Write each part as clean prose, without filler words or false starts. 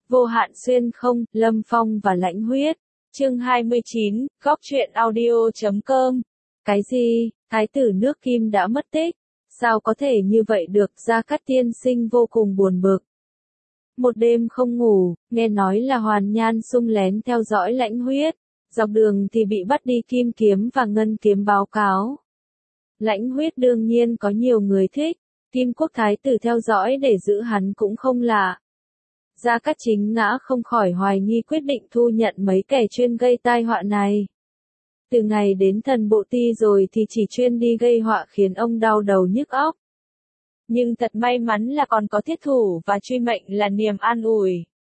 Vô hạn xuyên không, Lâm Phong và Lãnh Huyết. Chương 29, Góc truyện audio.com. Cái gì? Thái tử nước Kim đã mất tích? Sao có thể như vậy được? Gia Cát tiên sinh vô cùng buồn bực. Một đêm không ngủ, nghe nói là Hoàn Nhan Sung lén theo dõi Lãnh Huyết. Dọc đường thì bị bắt đi Kim Kiếm và Ngân Kiếm báo cáo. Lãnh Huyết đương nhiên có nhiều người thích, Kim Quốc Thái tử theo dõi để giữ hắn cũng không lạ. Gia Cát Chính Ngã không khỏi hoài nghi quyết định thu nhận mấy kẻ chuyên gây tai họa này. Từ ngày đến Thần Bộ Ti rồi thì chỉ chuyên đi gây họa khiến ông đau đầu nhức óc. Nhưng thật may mắn là còn có thiết thủ và truy mệnh là niềm an ủi.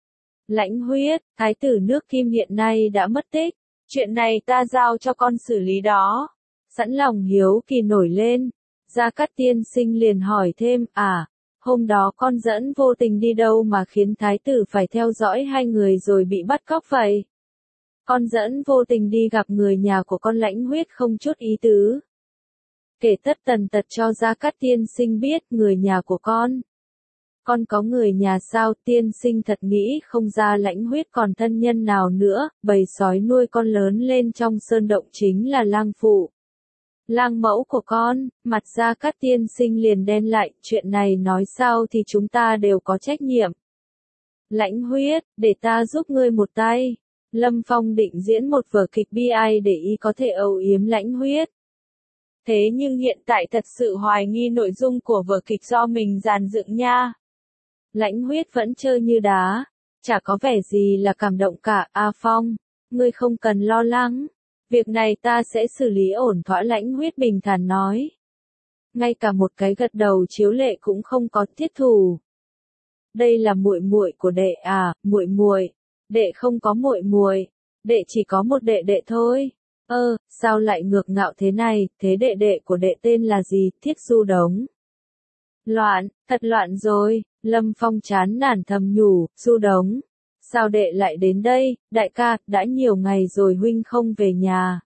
Lãnh Huyết, Thái tử nước Kim hiện nay đã mất tích, chuyện này ta giao cho con xử lý đó. Sẵn lòng hiếu kỳ nổi lên, Gia Cát tiên sinh liền hỏi thêm, hôm đó con dẫn vô tình đi đâu mà khiến thái tử phải theo dõi hai người rồi bị bắt cóc vậy? Con dẫn vô tình đi gặp người nhà của con. Lãnh Huyết không chút ý tứ. Kể tất tần tật cho Gia Cát tiên sinh biết người nhà của con. Con có người nhà sao? Tiên sinh thật nghĩ không ra Lãnh Huyết còn thân nhân nào nữa, bầy sói nuôi con lớn lên trong sơn động chính là lang phụ. Lang mẫu của con. Mặt Gia Cát tiên sinh liền đen lại, chuyện này nói sao thì chúng ta đều có trách nhiệm. Lãnh Huyết, để ta giúp ngươi một tay. Lâm Phong định diễn một vở kịch bi ai để y có thể âu yếm Lãnh Huyết. Thế nhưng hiện tại thật sự hoài nghi nội dung của vở kịch do mình dàn dựng nha. Lãnh Huyết vẫn chơi như đá, chả có vẻ gì là cảm động cả. Phong, ngươi không cần lo lắng. Việc này ta sẽ xử lý ổn thỏa. Lãnh Huyết bình thản nói. Ngay cả một cái gật đầu chiếu lệ cũng không có. Thiết thủ. Đây là muội muội của đệ à? Muội. Đệ không có muội muội, đệ chỉ có một đệ đệ thôi. Sao lại ngược ngạo thế này? Thế đệ đệ của đệ tên là gì? Thiết Du Đống. Loạn, thật loạn rồi. Lâm Phong chán nản thầm nhủ. Du Đống, sao đệ lại đến đây? Đại ca, đã nhiều ngày rồi huynh không về nhà.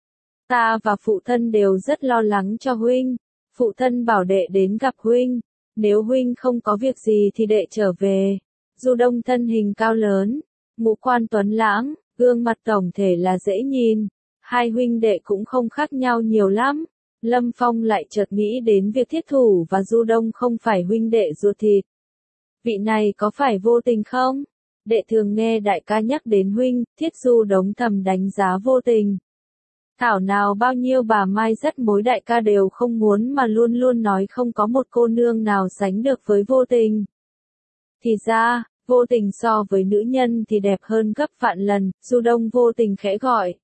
Ta và phụ thân đều rất lo lắng cho huynh. Phụ thân bảo đệ đến gặp huynh. Nếu huynh không có việc gì thì đệ trở về. Du Đông thân hình cao lớn, ngũ quan tuấn lãng, gương mặt tổng thể là dễ nhìn. Hai huynh đệ cũng không khác nhau nhiều lắm. Lâm Phong lại chợt nghĩ đến việc Thiết Thủ và Du Đông không phải huynh đệ ruột thịt. Vị này có phải Vô Tình không? Đệ thường nghe đại ca nhắc đến huynh. Thiết Du Đống thầm đánh giá Vô Tình. Thảo nào bao nhiêu bà mai dắt mối đại ca đều không muốn mà luôn luôn nói không có một cô nương nào sánh được với Vô Tình. Thì ra, Vô Tình so với nữ nhân thì đẹp hơn gấp vạn lần. Du Đông. Vô Tình khẽ gọi.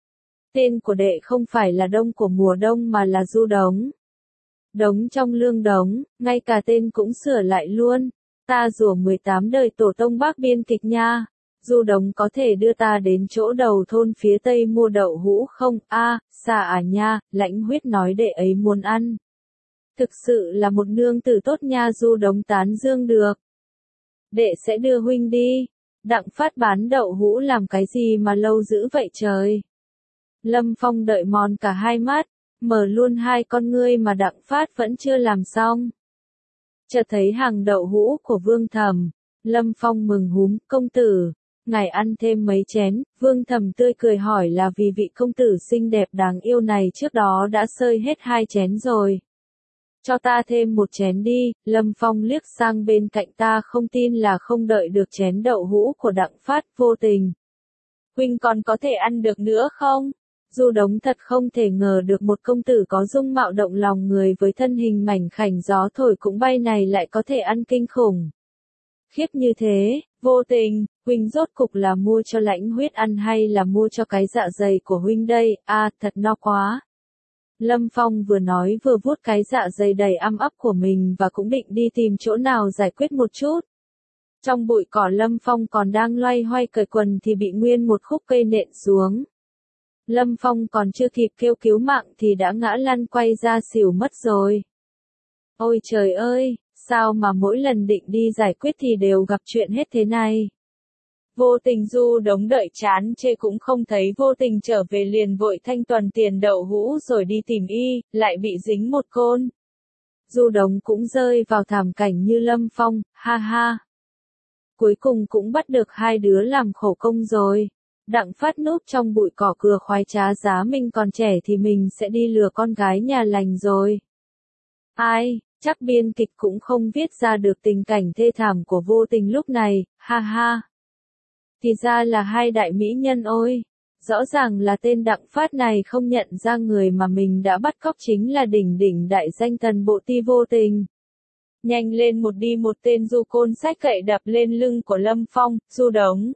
Tên của đệ không phải là Đông của mùa đông mà là Du Đống. Đống trong lương đống, ngay cả tên cũng sửa lại luôn. Ta rủa 18 đời tổ tông bác biên kịch nha. Du Đống có thể đưa ta đến chỗ đầu thôn phía tây mua đậu hũ không? Xa à nha. Lãnh Huyết nói đệ ấy muốn ăn. Thực sự là một nương tử tốt nha. Du Đống tán dương được. Đệ sẽ đưa huynh đi. Đặng Phát bán đậu hũ làm cái gì mà lâu dữ vậy trời? Lâm Phong đợi mòn cả hai mắt, mở luôn hai con ngươi mà Đặng Phát vẫn chưa làm xong. Chợt thấy hàng đậu hũ của Vương Thẩm. Lâm Phong mừng húm. Công tử, ngài ăn thêm mấy chén? Vương Thẩm tươi cười hỏi là vì vị công tử xinh đẹp đáng yêu này trước đó đã xơi hết 2 chén rồi. Cho ta thêm 1 chén đi. Lâm Phong liếc sang bên cạnh. Ta không tin là không đợi được chén đậu hũ của Đặng Phát. Vô Tình, huynh còn có thể ăn được nữa không? Du Đống thật không thể ngờ được một công tử có dung mạo động lòng người với thân hình mảnh khảnh gió thổi cũng bay này lại có thể ăn kinh khủng khiếp như thế. Vô Tình, huynh rốt cục là mua cho Lãnh Huyết ăn hay là mua cho cái dạ dày của huynh đây? Thật no quá. Lâm Phong vừa nói vừa vuốt cái dạ dày đầy ăm ắp của mình và cũng định đi tìm chỗ nào giải quyết một chút. Trong bụi cỏ Lâm Phong còn đang loay hoay cởi quần thì bị nguyên một khúc cây nện xuống. Lâm Phong còn chưa kịp kêu cứu mạng thì đã ngã lăn quay ra xỉu mất rồi. Ôi trời ơi, sao mà mỗi lần định đi giải quyết thì đều gặp chuyện hết thế này? Vô Tình. Du Đống đợi chán chê cũng không thấy Vô Tình trở về liền vội thanh toán tiền đậu hũ rồi đi tìm y, lại bị dính một côn. Du Đống cũng rơi vào thảm cảnh như Lâm Phong. Ha ha. Cuối cùng cũng bắt được hai đứa làm khổ công rồi. Đặng Phát núp trong bụi cỏ cừa khoái trá giá mình còn trẻ thì mình sẽ đi lừa con gái nhà lành rồi. Ai, chắc biên kịch cũng không viết ra được tình cảnh thê thảm của Vô Tình lúc này, ha ha. Thì ra là hai đại mỹ nhân ôi. Rõ ràng là tên Đặng Phát này không nhận ra người mà mình đã bắt cóc chính là đỉnh đỉnh đại danh thần bộ ti Vô Tình. Nhanh lên một đi, một tên du côn xách gậy đập lên lưng của Lâm Phong, Du Đống.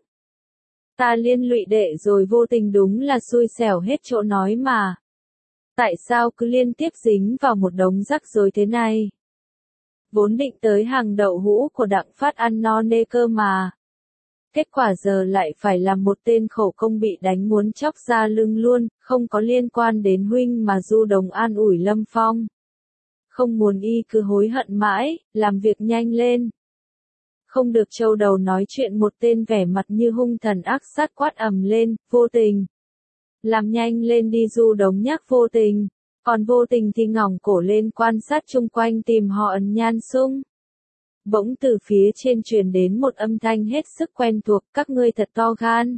Ta liên lụy đệ rồi, Vô Tình đúng là xui xẻo hết chỗ nói mà. Tại sao cứ liên tiếp dính vào một đống rắc rối thế này? Vốn định tới hàng đậu hũ của Đặng Phát ăn no nê cơ mà. Kết quả giờ lại phải làm một tên khổ công bị đánh muốn chóc ra lưng luôn, không có liên quan đến huynh mà Du Đống an ủi Lâm Phong. Không muốn y cứ hối hận mãi, làm việc nhanh lên. Không được trâu đầu nói chuyện, một tên vẻ mặt như hung thần ác sát quát ầm lên, Vô Tình. Làm nhanh lên đi, Du Đống nhắc Vô Tình. Còn Vô Tình thì ngỏng cổ lên quan sát chung quanh tìm họ Ẩn Nhan Sung. Bỗng từ phía trên truyền đến một âm thanh hết sức quen thuộc, các ngươi thật to gan.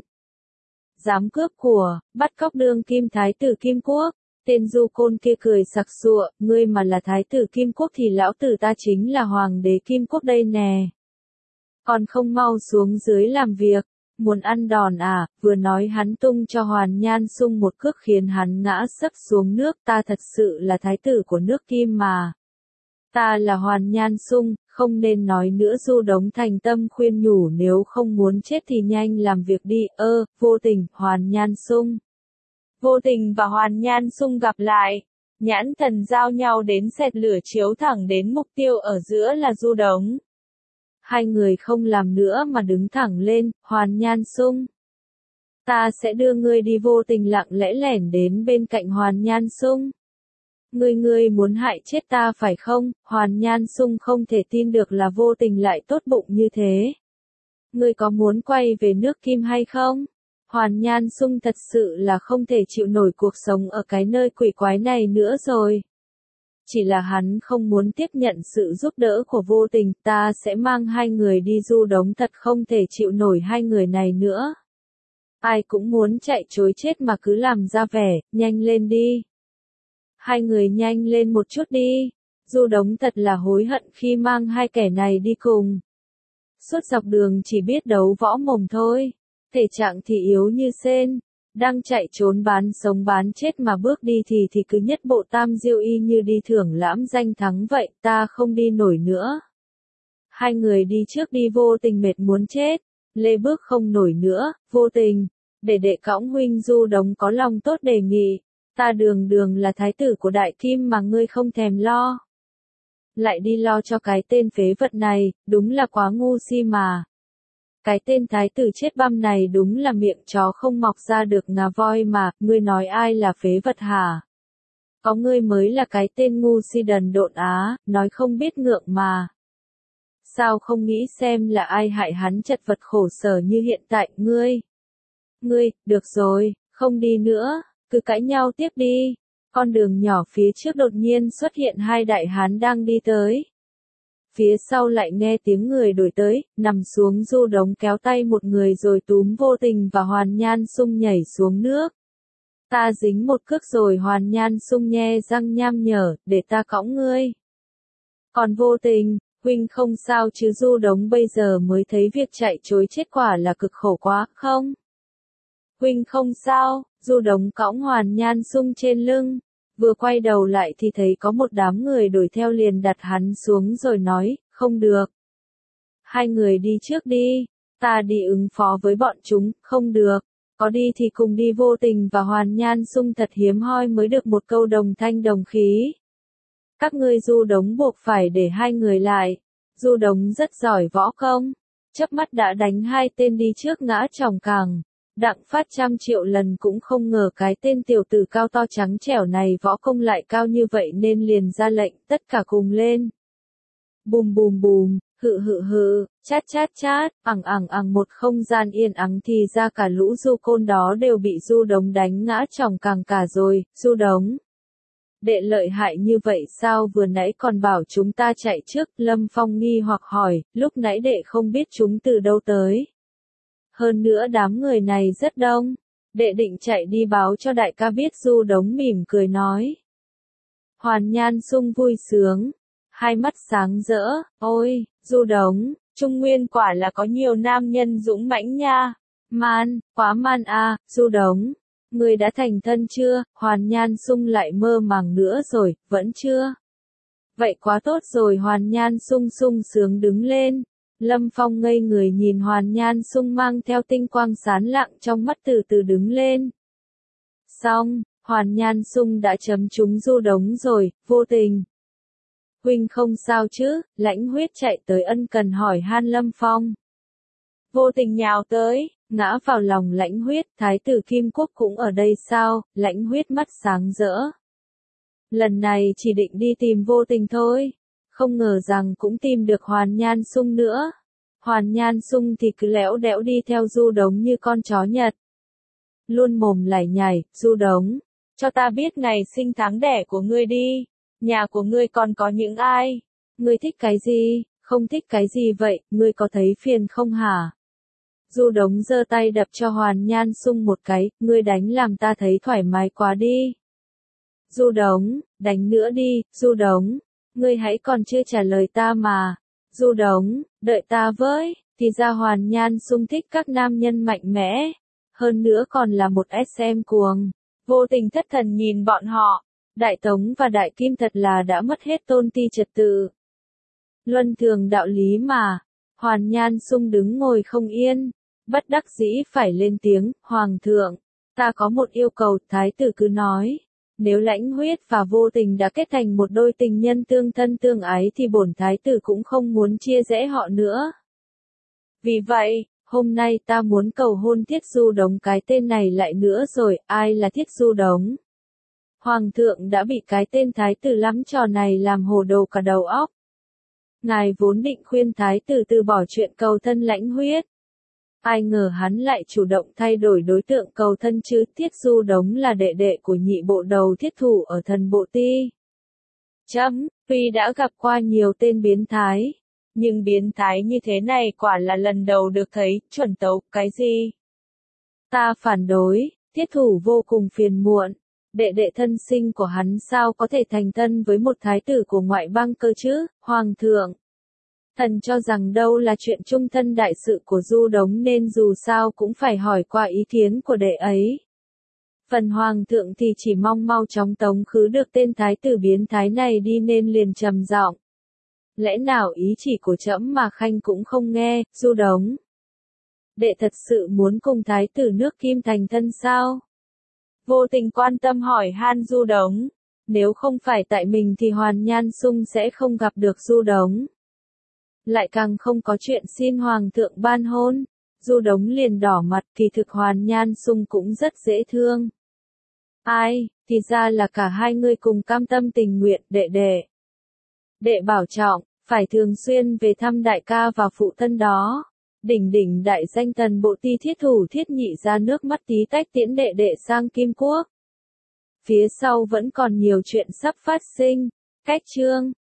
Dám cướp của, bắt cóc đương kim thái tử Kim Quốc. Tên du côn kia cười sặc sụa, ngươi mà là thái tử Kim Quốc thì lão tử ta chính là hoàng đế Kim Quốc đây nè. Còn không mau xuống dưới làm việc, muốn ăn đòn à? Vừa nói hắn tung cho Hoàn Nhan Sung một cước khiến hắn ngã sấp xuống nước. Ta thật sự là thái tử của nước Kim mà. Ta là Hoàn Nhan Sung, không nên nói nữa. Du Đống thành tâm khuyên nhủ, nếu không muốn chết thì nhanh làm việc đi. Vô Tình, Hoàn Nhan Sung. Vô Tình và Hoàn Nhan Sung gặp lại, nhãn thần giao nhau đến xẹt lửa chiếu thẳng đến mục tiêu ở giữa là Du Đống. Hai người không làm nữa mà đứng thẳng lên, Hoàn Nhan Sung. Ta sẽ đưa ngươi đi. Vô Tình lặng lẽ lẻn đến bên cạnh Hoàn Nhan Sung. Ngươi muốn hại chết ta phải không? Hoàn Nhan Sung không thể tin được là Vô Tình lại tốt bụng như thế. Ngươi có muốn quay về nước Kim hay không? Hoàn Nhan Sung thật sự là không thể chịu nổi cuộc sống ở cái nơi quỷ quái này nữa rồi. Chỉ là hắn không muốn tiếp nhận sự giúp đỡ của Vô Tình. Ta sẽ mang hai người đi. Du Đống thật không thể chịu nổi hai người này nữa. Ai cũng muốn chạy chối chết mà cứ làm ra vẻ, nhanh lên đi. Hai người nhanh lên một chút đi. Du Đống thật là hối hận khi mang hai kẻ này đi cùng. Suốt dọc đường chỉ biết đấu võ mồm thôi. Thể trạng thì yếu như sên. Đang chạy trốn bán sống bán chết mà bước đi thì cứ nhất bộ tam diêu y như đi thưởng lãm danh thắng vậy. Ta không đi nổi nữa. Hai người đi trước đi. Vô Tình mệt muốn chết. Lê bước không nổi nữa. Vô Tình, để đệ cõng huynh. Du Đống có lòng tốt đề nghị. Ta đường là thái tử của Đại Kim mà ngươi không thèm lo. Lại đi lo cho cái tên phế vật này, đúng là quá ngu si mà. Cái tên thái tử chết băm này đúng là miệng chó không mọc ra được ngà voi mà. Ngươi nói ai là phế vật hả? Có ngươi mới là cái tên ngu si đần độn á, nói không biết ngượng mà. Sao không nghĩ xem là ai hại hắn chật vật khổ sở như hiện tại? Ngươi, được rồi, không đi nữa. Cứ cãi nhau tiếp đi. Con đường nhỏ phía trước đột nhiên xuất hiện hai đại hán đang đi tới. Phía sau lại nghe tiếng người đuổi tới, nằm xuống. Du Đống kéo tay một người rồi túm Vô Tình và Hoàn Nhan Sung nhảy xuống nước. Ta dính một cước rồi. Hoàn Nhan Sung nhe răng nham nhở, để ta cõng ngươi. Còn Vô Tình, huynh không sao chứ? Du Đống bây giờ mới thấy việc chạy trối chết quả là cực khổ quá, không? Huynh không sao. Du Đống cõng Hoàn Nhan Sung trên lưng. Vừa quay đầu lại thì thấy có một đám người đuổi theo, liền đặt hắn xuống rồi nói, không được. Hai người đi trước đi. Ta đi ứng phó với bọn chúng. Không được. Có đi thì cùng đi. Vô Tình và Hoàn Nhan Sung thật hiếm hoi mới được một câu đồng thanh đồng khí. Các ngươi. Du Đống buộc phải để hai người lại. Du Đống rất giỏi võ công. Chớp mắt đã đánh hai tên đi trước ngã chỏng cẳng. Đặng Phát trăm triệu lần cũng không ngờ cái tên tiểu tử cao to trắng trẻo này võ công lại cao như vậy nên liền ra lệnh tất cả cùng lên. Bùm bùm bùm, hự, chát chát chát, một không gian yên ắng thì ra cả lũ du côn đó đều bị Du Đống đánh ngã chỏng cẳng cả rồi. Du Đống Đệ lợi hại như vậy sao vừa nãy còn bảo chúng ta chạy trước, Lâm Phong nghi hoặc hỏi, lúc nãy đệ không biết chúng từ đâu tới. Hơn nữa đám người này rất đông, đệ định chạy đi báo cho đại ca biết. Du Đống mỉm cười nói. Hoàn Nhan Sung vui sướng, hai mắt sáng rỡ, ôi, Du Đống, Trung Nguyên quả là có nhiều nam nhân dũng mãnh nha. Man, quá man à, Du Đống. Ngươi đã thành thân chưa? Hoàn Nhan Sung lại mơ màng nữa rồi, vẫn chưa? Vậy quá tốt rồi. Hoàn Nhan Sung sung sướng đứng lên. Lâm Phong ngây người nhìn Hoàn Nhan Sung mang theo tinh quang sáng lạng trong mắt từ từ đứng lên. Xong, Hoàn Nhan Sung đã chấm trúng Du Đống rồi, vô tình. Huynh không sao chứ? Lãnh Huyết chạy tới ân cần hỏi han Lâm Phong. Vô tình nhào tới, ngã vào lòng Lãnh Huyết. Thái tử Kim Quốc cũng ở đây sao? Lãnh Huyết mắt sáng rỡ. Lần này chỉ định đi tìm Vô Tình thôi, không ngờ rằng cũng tìm được Hoàn Nhan Sung nữa. Hoàn Nhan Sung thì cứ lẽo đẽo đi theo Du Đống như con chó Nhật. Luôn mồm lải nhải, Du Đống, cho ta biết ngày sinh tháng đẻ của ngươi đi. Nhà của ngươi còn có những ai? Ngươi thích cái gì? Không thích cái gì vậy? Ngươi có thấy phiền không hả? Du Đống giơ tay đập cho Hoàn Nhan Sung một cái, ngươi đánh làm ta thấy thoải mái quá đi. Du Đống, đánh nữa đi, Du Đống, ngươi hãy còn chưa trả lời ta mà. Du Đống, đợi ta với. Thì ra Hoàn Nhan Sung thích các nam nhân mạnh mẽ, hơn nữa còn là một SM cuồng. Vô Tình thất thần nhìn bọn họ. Đại Tống và Đại Kim thật là đã mất hết tôn ti trật tự. Luân thường đạo lý mà. Hoàn Nhan Sung đứng ngồi không yên, bất đắc dĩ phải lên tiếng. Hoàng thượng, ta có một yêu cầu. Thái tử cứ nói. Nếu Lãnh Huyết và Vô Tình đã kết thành một đôi tình nhân tương thân tương ái thì bổn thái tử cũng không muốn chia rẽ họ nữa. Vì vậy, hôm nay ta muốn cầu hôn Thiết Du Đống. Cái tên này lại nữa rồi, ai là Thiết Du Đống? Hoàng thượng đã bị cái tên thái tử lắm trò này làm hồ đồ cả đầu óc. Ngài vốn định khuyên thái tử từ bỏ chuyện cầu thân Lãnh Huyết. Ai ngờ hắn lại chủ động thay đổi đối tượng cầu thân chứ. Thiết Du Đống là đệ đệ của nhị bộ đầu Thiết Thủ ở Thần Bộ Ti. Tuy đã gặp qua nhiều tên biến thái, nhưng biến thái như thế này quả là lần đầu được thấy. Chuẩn tấu, cái gì? Ta phản đối. Thiết Thủ vô cùng phiền muộn. Đệ đệ thân sinh của hắn sao có thể thành thân với một thái tử của ngoại bang cơ chứ? Hoàng thượng, thần cho rằng đâu là chuyện trung thân đại sự của Du Đống nên dù sao cũng phải hỏi qua ý kiến của đệ ấy. Phần hoàng thượng thì chỉ mong mau chóng tống khứ được tên thái tử biến thái này đi nên liền trầm giọng. Lẽ nào ý chỉ của trẫm mà khanh cũng không nghe? Du Đống, đệ thật sự muốn cùng thái tử nước Kim thành thân sao? Vô Tình quan tâm hỏi han Du Đống. Nếu không phải tại mình thì Hoàn Nhan Sung sẽ không gặp được Du Đống. Lại càng không có chuyện xin Hoàng thượng ban hôn. Du Đống liền đỏ mặt. Kỳ thực Hoàn Nhan Sung cũng rất dễ thương. Ai, thì ra là cả hai người cùng cam tâm tình nguyện. Đệ đệ, đệ bảo trọng, phải thường xuyên về thăm đại ca và phụ thân đó. Đỉnh đại danh Thần Bộ Ti Thiết Thủ Thiết Nhị ra nước mắt tí tách tiễn đệ đệ sang Kim Quốc. Phía sau vẫn còn nhiều chuyện sắp phát sinh. Cách chương